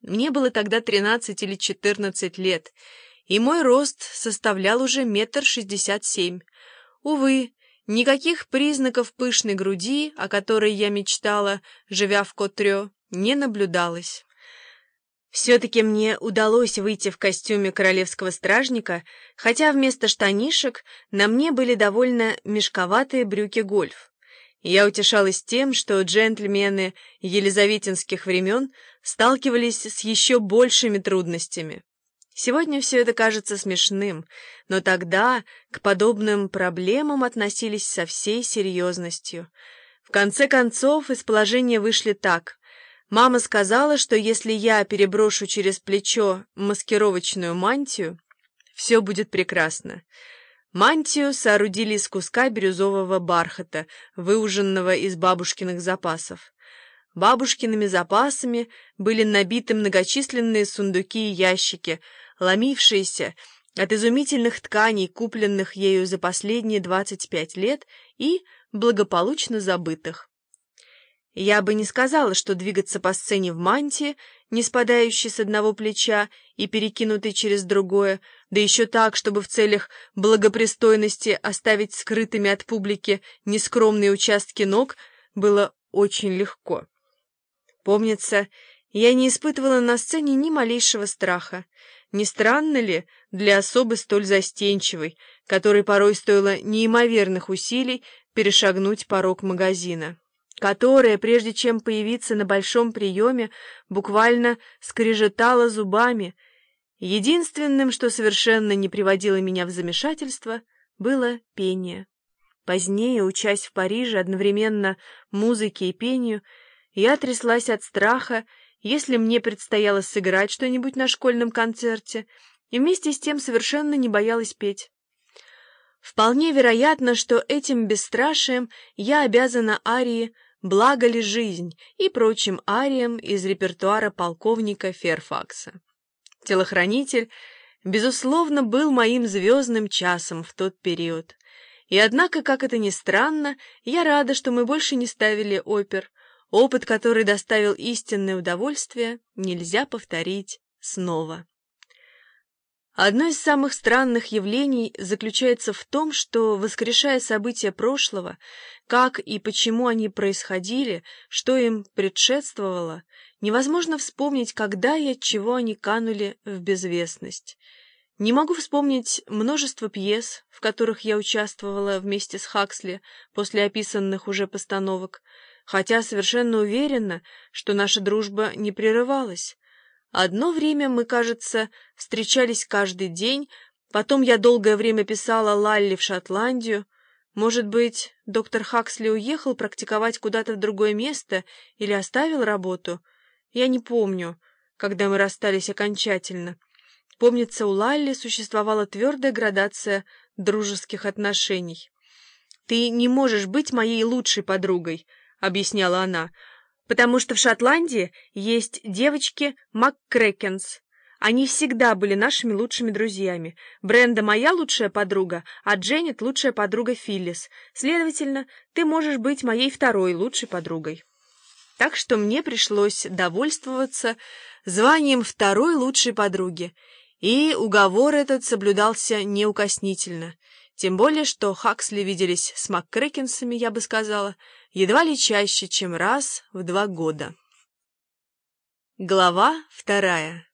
Мне было тогда 13 или 14 лет, и мой рост составлял уже 1,67 м. Увы, никаких признаков пышной груди, о которой я мечтала, живя в Котрё, не наблюдалось. Все-таки мне удалось выйти в костюме королевского стражника, хотя вместо штанишек на мне были довольно мешковатые брюки-гольф. Я утешалась тем, что джентльмены елизаветинских времен сталкивались с еще большими трудностями. Сегодня все это кажется смешным, но тогда к подобным проблемам относились со всей серьезностью. В конце концов, из положения вышли так. Мама сказала, что если я переброшу через плечо маскировочную мантию, все будет прекрасно. Мантию соорудили из куска бирюзового бархата, выуженного из бабушкиных запасов. Бабушкиными запасами были набиты многочисленные сундуки и ящики, ломившиеся от изумительных тканей, купленных ею за последние 25 лет и благополучно забытых. Я бы не сказала, что двигаться по сцене в мантии, не спадающей с одного плеча и перекинутой через другое, да еще так, чтобы в целях благопристойности оставить скрытыми от публики нескромные участки ног, было очень легко. Помнится, я не испытывала на сцене ни малейшего страха. Не странно ли для особы столь застенчивой, которой порой стоило неимоверных усилий перешагнуть порог магазина, которая, прежде чем появиться на большом приеме, буквально скрежетала зубами. Единственным, что совершенно не приводило меня в замешательство, было пение. Позднее, учась в Париже одновременно музыке и пению, я тряслась от страха, если мне предстояло сыграть что-нибудь на школьном концерте, и вместе с тем совершенно не боялась петь. Вполне вероятно, что этим бесстрашием я обязана арии «Благо ли жизнь» и прочим ариям из репертуара полковника Ферфакса. Телохранитель, безусловно, был моим звездным часом в тот период. И однако, как это ни странно, я рада, что мы больше не ставили опер. Опыт, который доставил истинное удовольствие, нельзя повторить снова. Одно из самых странных явлений заключается в том, что, воскрешая события прошлого, как и почему они происходили, что им предшествовало, невозможно вспомнить, когда и от чего они канули в безвестность. Не могу вспомнить множество пьес, в которых я участвовала вместе с Хаксли после описанных уже постановок, хотя совершенно уверена, что наша дружба не прерывалась. Одно время мы, кажется, встречались каждый день, потом я долгое время писала Лалли в Шотландию. Может быть, доктор Хаксли уехал практиковать куда-то в другое место или оставил работу? Я не помню, когда мы расстались окончательно. Помнится, у Лалли существовала твердая градация дружеских отношений. «Ты не можешь быть моей лучшей подругой», — объясняла она, «потому что в Шотландии есть девочки МакКрэкенс. Они всегда были нашими лучшими друзьями. Бренда моя лучшая подруга, а Дженнет лучшая подруга Филлис. Следовательно, ты можешь быть моей второй лучшей подругой». Так что мне пришлось довольствоваться званием второй лучшей подруги, и уговор этот соблюдался неукоснительно. Тем более, что Хаксли виделись с МакКрэкенсами, я бы сказала, едва ли чаще, чем раз в 2 года. Глава 2.